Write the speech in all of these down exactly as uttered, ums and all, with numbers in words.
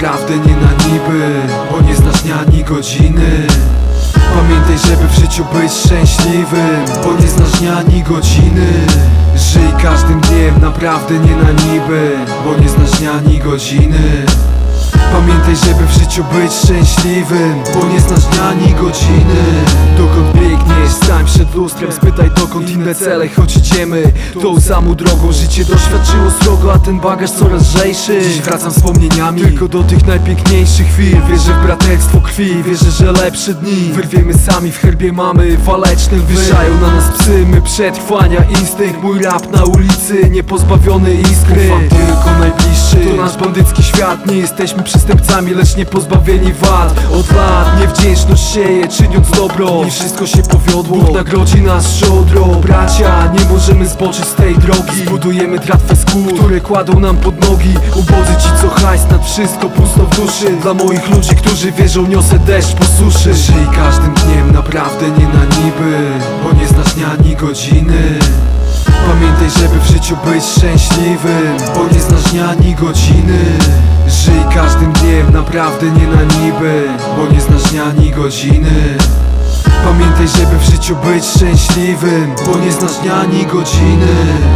naprawdę nie na niby, bo nie znasz dnia ani godziny. Pamiętaj, żeby w życiu być szczęśliwym, bo nie znasz dnia ani godziny. Żyj każdym dniem, naprawdę nie na niby, bo nie znasz dnia ani godziny. Pamiętaj, żeby w życiu być szczęśliwym, bo nie znasz dnia ani godziny. Dokąd biegniesz? Stań przed lustrem, spytaj dokąd inne cele, choć idziemy tą samą drogą. Życie doświadczyło srogo, a ten bagaż coraz lżejszy. Dziś wracam wspomnieniami tylko do tych najpiękniejszych chwil. Wierzę w braterstwo krwi, wierzę, że lepsze dni wyrwiemy sami, w herbie mamy waleczny lwy. Wyżają na nas psy, my przetrwania instynkt. Mój rap na ulicy, niepozbawiony iskry. Ufam tylko najbliższy, to nasz bandycki świat. Nie jesteśmy przestępcami, lecz nie pozbawieni wad. Od lat niewdzięczność sieje, czyniąc dobro, i wszystko się powiodło. Bóg nagrodzi nas szczodro. Bracia, nie możemy zboczyć z tej drogi. Zbudujemy tratwę skór, które kładą nam pod nogi. Ubodzy ci co hajs, nad wszystko pusto w duszy. Dla moich ludzi, którzy wierzą, niosę deszcz po suszy. Żyj każdym dniem, naprawdę nie na niby, bo nie znasz dnia ani godziny. Pamiętaj, żeby w życiu być szczęśliwym, bo nie znasz dnia ani godziny. Żyj każdym dniem, naprawdę nie na niby, bo nie znasz dnia ani godziny. Pamiętaj, żeby w życiu być szczęśliwym, bo nie znasz dnia ani godziny.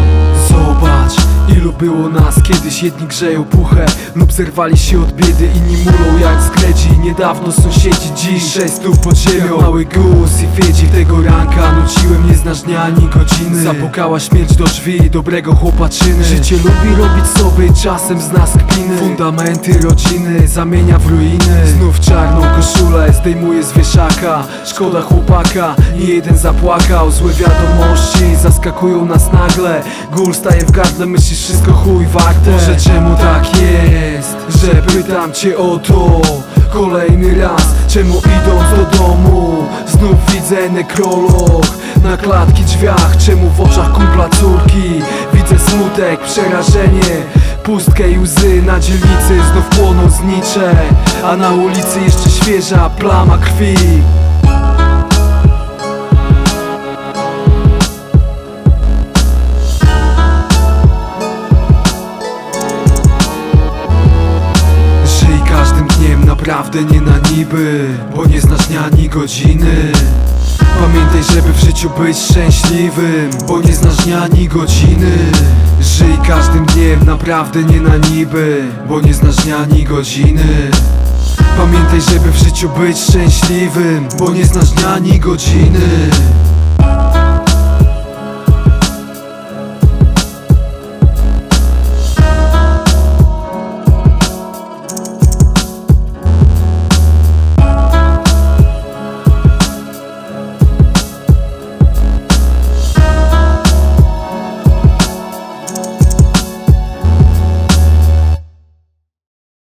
Zobacz, ilu było nas kiedyś. Jedni grzeją puchę lub zerwali się od biedy, inni mulą jak skredzi. Niedawno sąsiedzi, dziś sześć stóp pod ziemią. Mały guz i wiedzi tego ranka nuciłem, nie znasz dnia ani godziny. Zapukała śmierć do drzwi dobrego chłopaczyny. Życie lubi robić sobie czasem z nas kpiny. Fundamenty rodziny zamienia w ruiny. Znów czarną koszulę zdejmuje z wieszaka. Szkoda chłopaka, nie jeden zapłakał. Złe wiadomości zaskakują nas nagle. Gól staje w gardle, myślisz wszystko chuj warte. Może czemu tak jest, że pytam cię o to kolejny raz. Czemu idąc do domu znów widzę nekrolog na klatki drzwiach? Czemu w oczach kumpla córki widzę smutek, przerażenie, pustkę i łzy? Na dzielnicy znów płoną znicze, a na ulicy jeszcze świeża plama krwi. Naprawdę nie na niby, bo nie znasz dnia ani godziny. Pamiętaj, żeby w życiu być szczęśliwym, bo nie znasz dnia ani godziny. Żyj każdym dniem, naprawdę nie na niby, bo nie znasz dnia ani godziny. Pamiętaj, żeby w życiu być szczęśliwym, bo nie znasz dnia ani godziny.